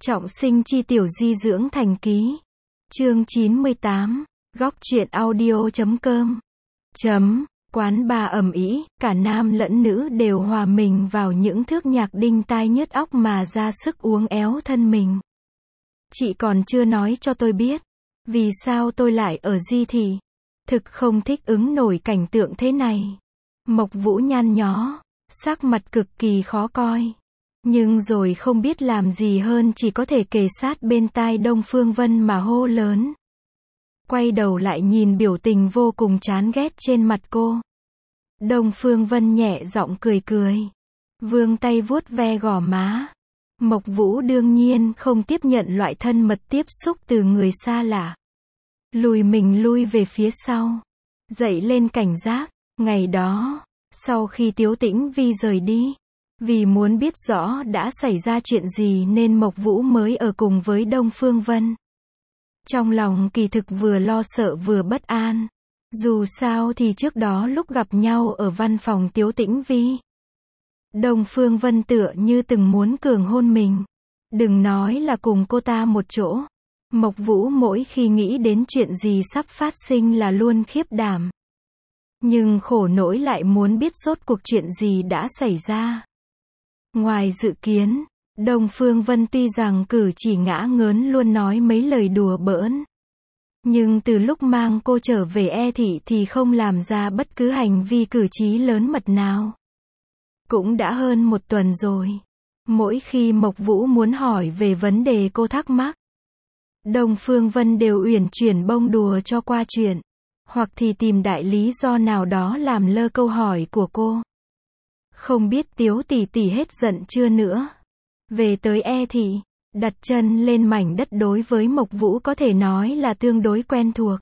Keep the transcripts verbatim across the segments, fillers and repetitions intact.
Trọng sinh chi tiểu di dưỡng thành ký. Chương chín mươi tám. Góc truyện audio chấm com. Chấm. Quán bar ầm ĩ, cả nam lẫn nữ đều hòa mình vào những thước nhạc đinh tai nhức óc mà ra sức uốn éo thân mình. Chị còn chưa nói cho tôi biết, vì sao tôi lại ở Di Thị. Thực không thích ứng nổi cảnh tượng thế này. Mộc Vũ nhăn nhó, sắc mặt cực kỳ khó coi. Nhưng rồi không biết làm gì hơn chỉ có thể kề sát bên tai Đông Phương Vân mà hô lớn. Quay đầu lại nhìn biểu tình vô cùng chán ghét trên mặt cô. Đông Phương Vân nhẹ giọng cười cười. Vươn tay vuốt ve gò má. Mộc Vũ đương nhiên không tiếp nhận loại thân mật tiếp xúc từ người xa lạ. Lùi mình lui về phía sau. Dậy lên cảnh giác. Ngày đó, sau khi Tiếu Tĩnh Vi rời đi, vì muốn biết rõ đã xảy ra chuyện gì nên Mộc Vũ mới ở cùng với Đông Phương Vân. Trong lòng kỳ thực vừa lo sợ vừa bất an. Dù sao thì trước đó lúc gặp nhau ở văn phòng Tiếu Tĩnh Vi, Đông Phương Vân tựa như từng muốn cường hôn mình. Đừng nói là cùng cô ta một chỗ. Mộc Vũ mỗi khi nghĩ đến chuyện gì sắp phát sinh là luôn khiếp đảm. Nhưng khổ nỗi lại muốn biết rốt cuộc chuyện gì đã xảy ra. Ngoài dự kiến, Đông Phương Vân tuy rằng cử chỉ ngã ngớn luôn nói mấy lời đùa bỡn. Nhưng từ lúc mang cô trở về E Thị thì không làm ra bất cứ hành vi cử chỉ lớn mật nào. Cũng đã hơn một tuần rồi. Mỗi khi Mộc Vũ muốn hỏi về vấn đề cô thắc mắc, Đông Phương Vân đều uyển chuyển bông đùa cho qua chuyện. Hoặc thì tìm đại lý do nào đó làm lơ câu hỏi của cô. Không biết Tiếu tỷ tỷ hết giận chưa nữa. Về tới E Thị, đặt chân lên mảnh đất đối với Mộc Vũ có thể nói là tương đối quen thuộc.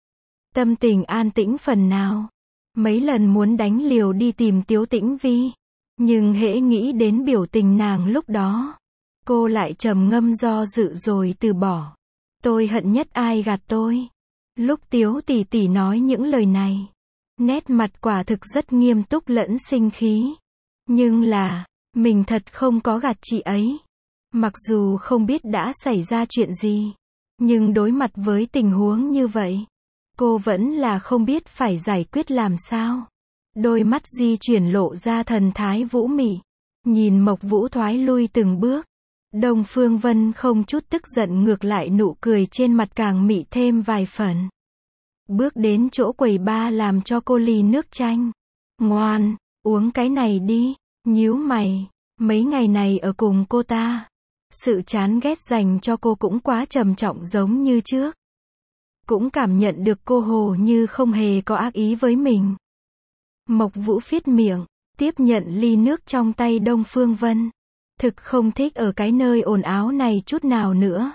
Tâm tình an tĩnh phần nào. Mấy lần muốn đánh liều đi tìm Tiếu Tĩnh Vi. Nhưng hễ nghĩ đến biểu tình nàng lúc đó, cô lại trầm ngâm do dự rồi từ bỏ. Tôi hận nhất ai gạt tôi. Lúc Tiếu tỷ tỷ nói những lời này, nét mặt quả thực rất nghiêm túc lẫn sinh khí. Nhưng là, mình thật không có gạt chị ấy. Mặc dù không biết đã xảy ra chuyện gì, nhưng đối mặt với tình huống như vậy, cô vẫn là không biết phải giải quyết làm sao. Đôi mắt di chuyển lộ ra thần thái vũ mị. Nhìn Mộc Vũ thoái lui từng bước, Đông Phương Vân không chút tức giận, ngược lại nụ cười trên mặt càng mị thêm vài phần. Bước đến chỗ quầy ba làm cho cô ly nước chanh. Ngoan, uống cái này đi. Nhíu mày, mấy ngày này ở cùng cô ta, sự chán ghét dành cho cô cũng quá trầm trọng giống như trước. Cũng cảm nhận được cô hồ như không hề có ác ý với mình. Mộc Vũ phiết miệng, tiếp nhận ly nước trong tay Đông Phương Vân. Thực không thích ở cái nơi ồn ào này chút nào nữa.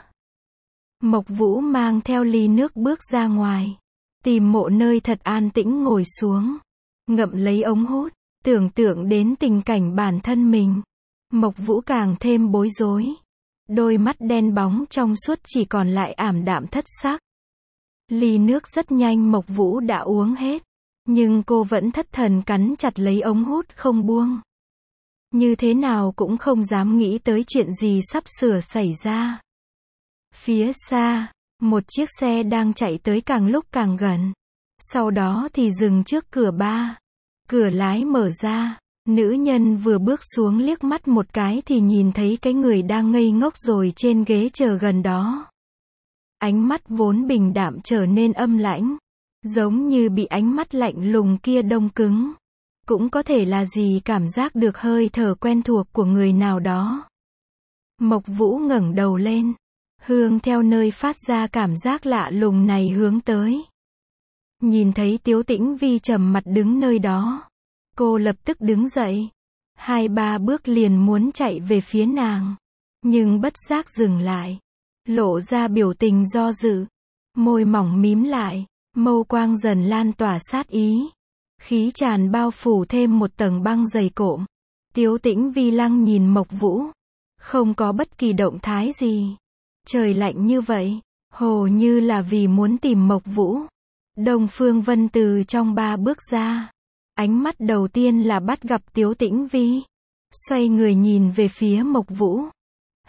Mộc Vũ mang theo ly nước bước ra ngoài. Tìm một nơi thật an tĩnh ngồi xuống. Ngậm lấy ống hút. Tưởng tượng đến tình cảnh bản thân mình. Mộc Vũ càng thêm bối rối. Đôi mắt đen bóng trong suốt chỉ còn lại ảm đạm thất sắc. Ly nước rất nhanh Mộc Vũ đã uống hết. Nhưng cô vẫn thất thần cắn chặt lấy ống hút không buông. Như thế nào cũng không dám nghĩ tới chuyện gì sắp sửa xảy ra. Phía xa, một chiếc xe đang chạy tới càng lúc càng gần. Sau đó thì dừng trước cửa ba. Cửa lái mở ra, nữ nhân vừa bước xuống liếc mắt một cái thì nhìn thấy cái người đang ngây ngốc rồi trên ghế chờ gần đó. Ánh mắt vốn bình đạm trở nên âm lãnh, giống như bị ánh mắt lạnh lùng kia đông cứng. Cũng có thể là gì cảm giác được hơi thở quen thuộc của người nào đó. Mộc Vũ ngẩng đầu lên, hướng theo nơi phát ra cảm giác lạ lùng này hướng tới. Nhìn thấy Tiếu Tĩnh Vi trầm mặt đứng nơi đó, cô lập tức đứng dậy. Hai ba bước liền muốn chạy về phía nàng. Nhưng bất giác dừng lại. Lộ ra biểu tình do dự. Môi mỏng mím lại. Mâu quang dần lan tỏa sát ý. Khí tràn bao phủ thêm một tầng băng dày cộm. Tiếu Tĩnh Vi lăng nhìn Mộc Vũ. Không có bất kỳ động thái gì. Trời lạnh như vậy. Hồ như là vì muốn tìm Mộc Vũ. Đông Phương Vân từ trong ba bước ra. Ánh mắt đầu tiên là bắt gặp Tiếu Tĩnh Vi. Xoay người nhìn về phía Mộc Vũ.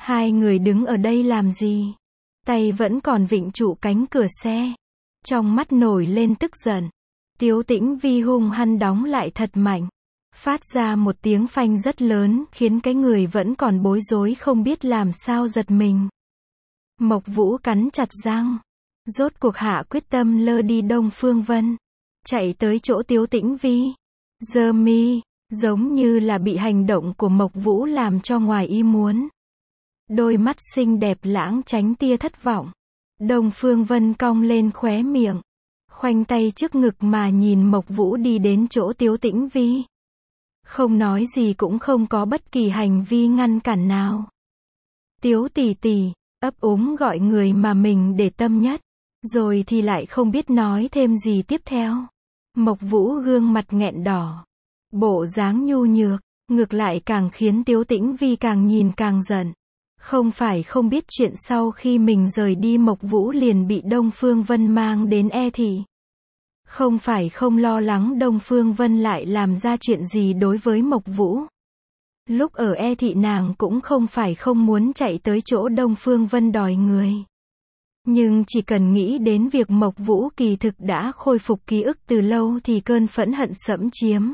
Hai người đứng ở đây làm gì? Tay vẫn còn vịn trụ cánh cửa xe. Trong mắt nổi lên tức giận. Tiếu Tĩnh Vi hung hăng đóng lại thật mạnh. Phát ra một tiếng phanh rất lớn, khiến cái người vẫn còn bối rối không biết làm sao giật mình. Mộc Vũ cắn chặt răng. Rốt cuộc hạ quyết tâm lơ đi Đông Phương Vân. Chạy tới chỗ Tiếu Tĩnh Vi. Giơ mi, giống như là bị hành động của Mộc Vũ làm cho ngoài ý muốn. Đôi mắt xinh đẹp lãng tránh tia thất vọng. Đông Phương Vân cong lên khóe miệng. Khoanh tay trước ngực mà nhìn Mộc Vũ đi đến chỗ Tiếu Tĩnh Vi. Không nói gì cũng không có bất kỳ hành vi ngăn cản nào. Tiếu tỷ tỷ, ấp úng gọi người mà mình để tâm nhất. Rồi thì lại không biết nói thêm gì tiếp theo. Mộc Vũ gương mặt nghẹn đỏ. Bộ dáng nhu nhược, ngược lại càng khiến Tiếu Tĩnh Vi càng nhìn càng giận. Không phải không biết chuyện sau khi mình rời đi Mộc Vũ liền bị Đông Phương Vân mang đến E thị. Không phải không lo lắng Đông Phương Vân lại làm ra chuyện gì đối với Mộc Vũ. Lúc ở E thị nàng cũng không phải không muốn chạy tới chỗ Đông Phương Vân đòi người. Nhưng chỉ cần nghĩ đến việc Mộc Vũ kỳ thực đã khôi phục ký ức từ lâu thì cơn phẫn hận xẫm chiếm.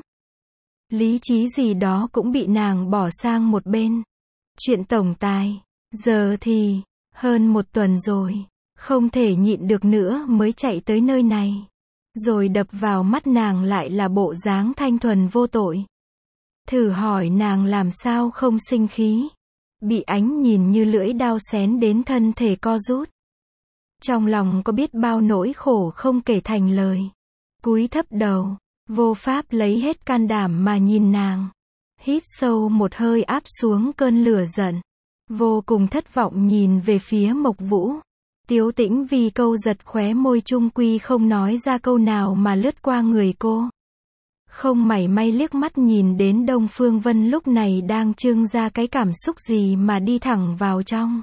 Lý trí gì đó cũng bị nàng bỏ sang một bên. Chuyện tổng tài, giờ thì, hơn một tuần rồi, không thể nhịn được nữa mới chạy tới nơi này. Rồi đập vào mắt nàng lại là bộ dáng thanh thuần vô tội. Thử hỏi nàng làm sao không sinh khí. Bị ánh nhìn như lưỡi dao xén đến thân thể co rút. Trong lòng có biết bao nỗi khổ không kể thành lời. Cúi thấp đầu, vô pháp lấy hết can đảm mà nhìn nàng. Hít sâu một hơi áp xuống cơn lửa giận. Vô cùng thất vọng nhìn về phía Mộc Vũ. Tiếu Tĩnh Vi câu giật khóe môi chung quy không nói ra câu nào mà lướt qua người cô. Không mảy may liếc mắt nhìn đến Đông Phương Vân lúc này đang trưng ra cái cảm xúc gì mà đi thẳng vào trong.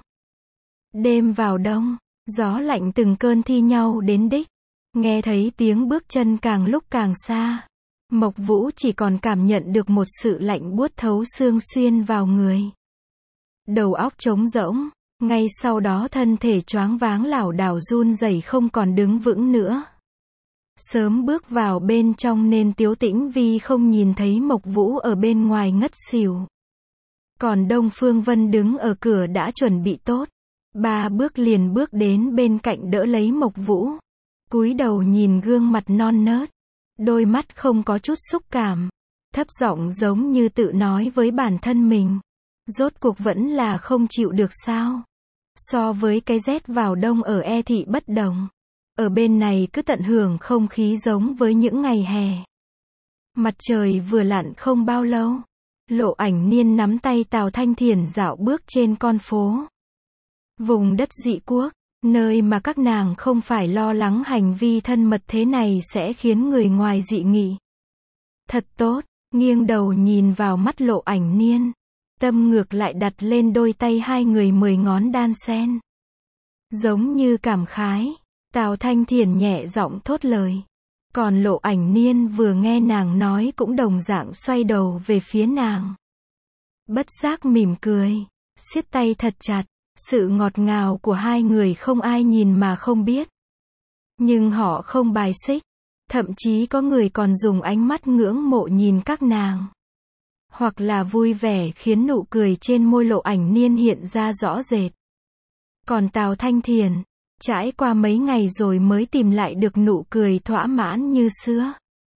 Đêm vào đông, gió lạnh từng cơn thi nhau đến đích. Nghe thấy tiếng bước chân càng lúc càng xa. Mộc Vũ chỉ còn cảm nhận được một sự lạnh buốt thấu xương xuyên vào người. Đầu óc trống rỗng, ngay sau đó thân thể choáng váng lảo đảo run rẩy không còn đứng vững nữa. Sớm bước vào bên trong nên Tiếu Tĩnh Vi không nhìn thấy Mộc Vũ ở bên ngoài ngất xỉu. Còn Đông Phương Vân đứng ở cửa đã chuẩn bị tốt. Ba bước liền bước đến bên cạnh đỡ lấy Mộc Vũ. Cúi đầu nhìn gương mặt non nớt. Đôi mắt không có chút xúc cảm. Thấp giọng giống như tự nói với bản thân mình. Rốt cuộc vẫn là không chịu được sao. So với cái rét vào đông ở E thị bất đồng. Ở bên này cứ tận hưởng không khí giống với những ngày hè. Mặt trời vừa lặn không bao lâu. Lộ Ảnh Niên nắm tay Tào Thanh Thiền dạo bước trên con phố. Vùng đất dị quốc, nơi mà các nàng không phải lo lắng hành vi thân mật thế này sẽ khiến người ngoài dị nghị. Thật tốt, nghiêng đầu nhìn vào mắt Lộ Ảnh Niên. Tâm ngược lại đặt lên đôi tay hai người mười ngón đan sen. Giống như cảm khái, Tào Thanh Thiền nhẹ giọng thốt lời. Còn Lộ Ảnh Niên vừa nghe nàng nói cũng đồng dạng xoay đầu về phía nàng. Bất giác mỉm cười, siết tay thật chặt. Sự ngọt ngào của hai người không ai nhìn mà không biết. Nhưng họ không bài xích. Thậm chí có người còn dùng ánh mắt ngưỡng mộ nhìn các nàng. Hoặc là vui vẻ khiến nụ cười trên môi Lộ Ảnh Niên hiện ra rõ rệt. Còn Tào Thanh Thiền, trải qua mấy ngày rồi mới tìm lại được nụ cười thỏa mãn như xưa.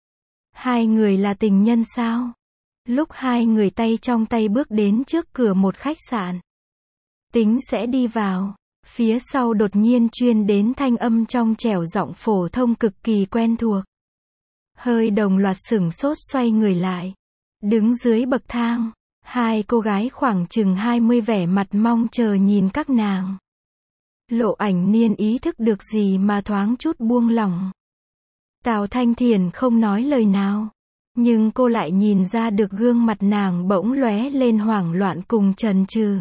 Hai người là tình nhân sao? Lúc hai người tay trong tay bước đến trước cửa một khách sạn. Tính sẽ đi vào. Phía sau đột nhiên truyền đến thanh âm trong trẻo giọng phổ thông cực kỳ quen thuộc. Hơi đồng loạt sửng sốt xoay người lại. Đứng dưới bậc thang, hai cô gái khoảng chừng hai mươi vẻ mặt mong chờ nhìn các nàng. Lộ Ảnh Niên ý thức được gì mà thoáng chút buông lỏng. Tào Thanh Thiền không nói lời nào. Nhưng cô lại nhìn ra được gương mặt nàng bỗng lóe lên hoảng loạn cùng chần chừ.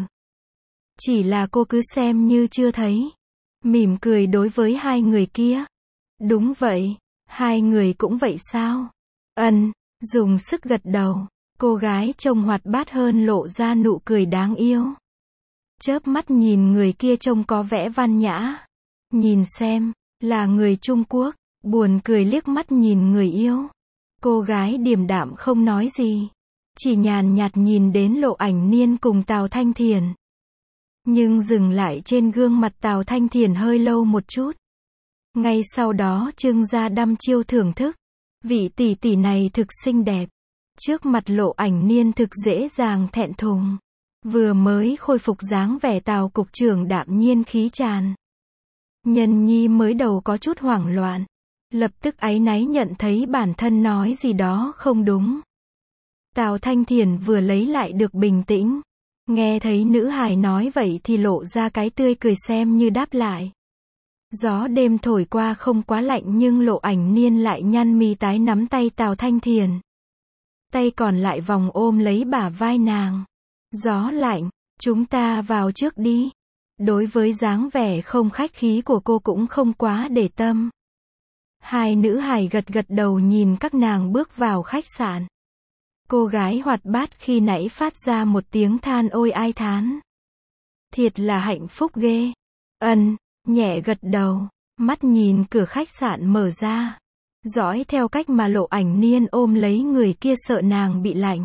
Chỉ là cô cứ xem như chưa thấy. Mỉm cười đối với hai người kia. Đúng vậy, hai người cũng vậy sao? Ân, dùng sức gật đầu. Cô gái trông hoạt bát hơn lộ ra nụ cười đáng yêu. chớp mắt nhìn người kia trông có vẻ văn nhã. Nhìn xem, là người Trung Quốc, buồn cười liếc mắt nhìn người yêu. Cô gái điềm đạm không nói gì, chỉ nhàn nhạt nhìn đến Lộ Ảnh Niên cùng Tào Thanh Thiền. Nhưng dừng lại trên gương mặt Tào Thanh Thiền hơi lâu một chút. Ngay sau đó trưng ra đăm chiêu thưởng thức. Vị tỷ tỷ này thực xinh đẹp. Trước mặt Lộ Ảnh Niên thực dễ dàng thẹn thùng. Vừa mới khôi phục dáng vẻ Tào cục trưởng đạm nhiên khí tràn. Nhân nhi mới đầu có chút hoảng loạn. Lập tức áy náy nhận thấy bản thân nói gì đó không đúng. Tào Thanh Thiền vừa lấy lại được bình tĩnh. Nghe thấy nữ hài nói vậy thì lộ ra cái tươi cười xem như đáp lại. Gió đêm thổi qua không quá lạnh nhưng Lộ Ảnh Niên lại nhăn mi tái nắm tay Tào Thanh Thiền. Tay còn lại vòng ôm lấy bả vai nàng. Gió lạnh, chúng ta vào trước đi. Đối với dáng vẻ không khách khí của cô cũng không quá để tâm. Hai nữ hài gật gật đầu nhìn các nàng bước vào khách sạn. Cô gái hoạt bát khi nãy phát ra một tiếng than ôi ai thán. Thiệt là hạnh phúc ghê. Ân, nhẹ gật đầu, mắt nhìn cửa khách sạn mở ra. Dõi theo cách mà Lộ Ảnh Niên ôm lấy người kia sợ nàng bị lạnh.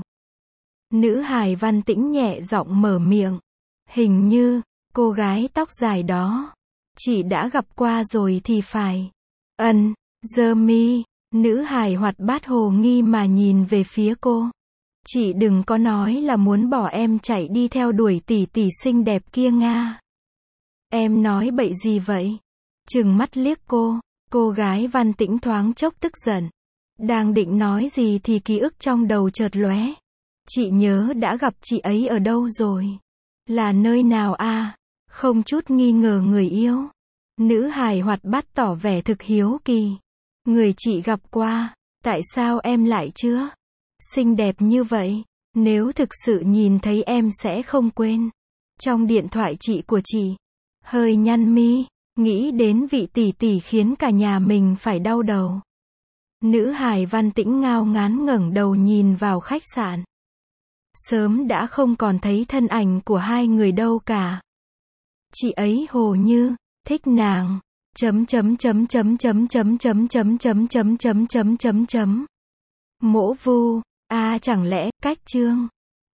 Nữ hài Văn Tĩnh nhẹ giọng mở miệng. Hình như, cô gái tóc dài đó, chị đã gặp qua rồi thì phải. Ân, giơ mi, nữ hài hoạt bát hồ nghi mà nhìn về phía cô. Chị đừng có nói là muốn bỏ em chạy đi theo đuổi tỷ tỷ xinh đẹp kia Nga. Em nói bậy gì vậy? Trừng mắt liếc cô, cô gái Văn Tĩnh thoáng chốc tức giận. Đang định nói gì thì ký ức trong đầu chợt lóe. Chị nhớ đã gặp chị ấy ở đâu rồi? Là nơi nào a? Không chút nghi ngờ người yêu. Nữ hài hoạt bát tỏ vẻ thực hiếu kỳ. Người chị gặp qua, tại sao em lại chưa? Xinh đẹp như vậy, nếu thực sự nhìn thấy em sẽ không quên. Trong điện thoại chị của chị, hơi nhăn mi, nghĩ đến vị tỷ tỷ khiến cả nhà mình phải đau đầu. Nữ hài Văn Tĩnh ngao ngán ngẩng đầu nhìn vào khách sạn. Sớm đã không còn thấy thân ảnh của hai người đâu cả. Chị ấy hồ như thích nàng. Chấm chấm chấm chấm chấm chấm chấm chấm chấm chấm chấm chấm chấm chấm. Mỗ vu, a chẳng lẽ cách chương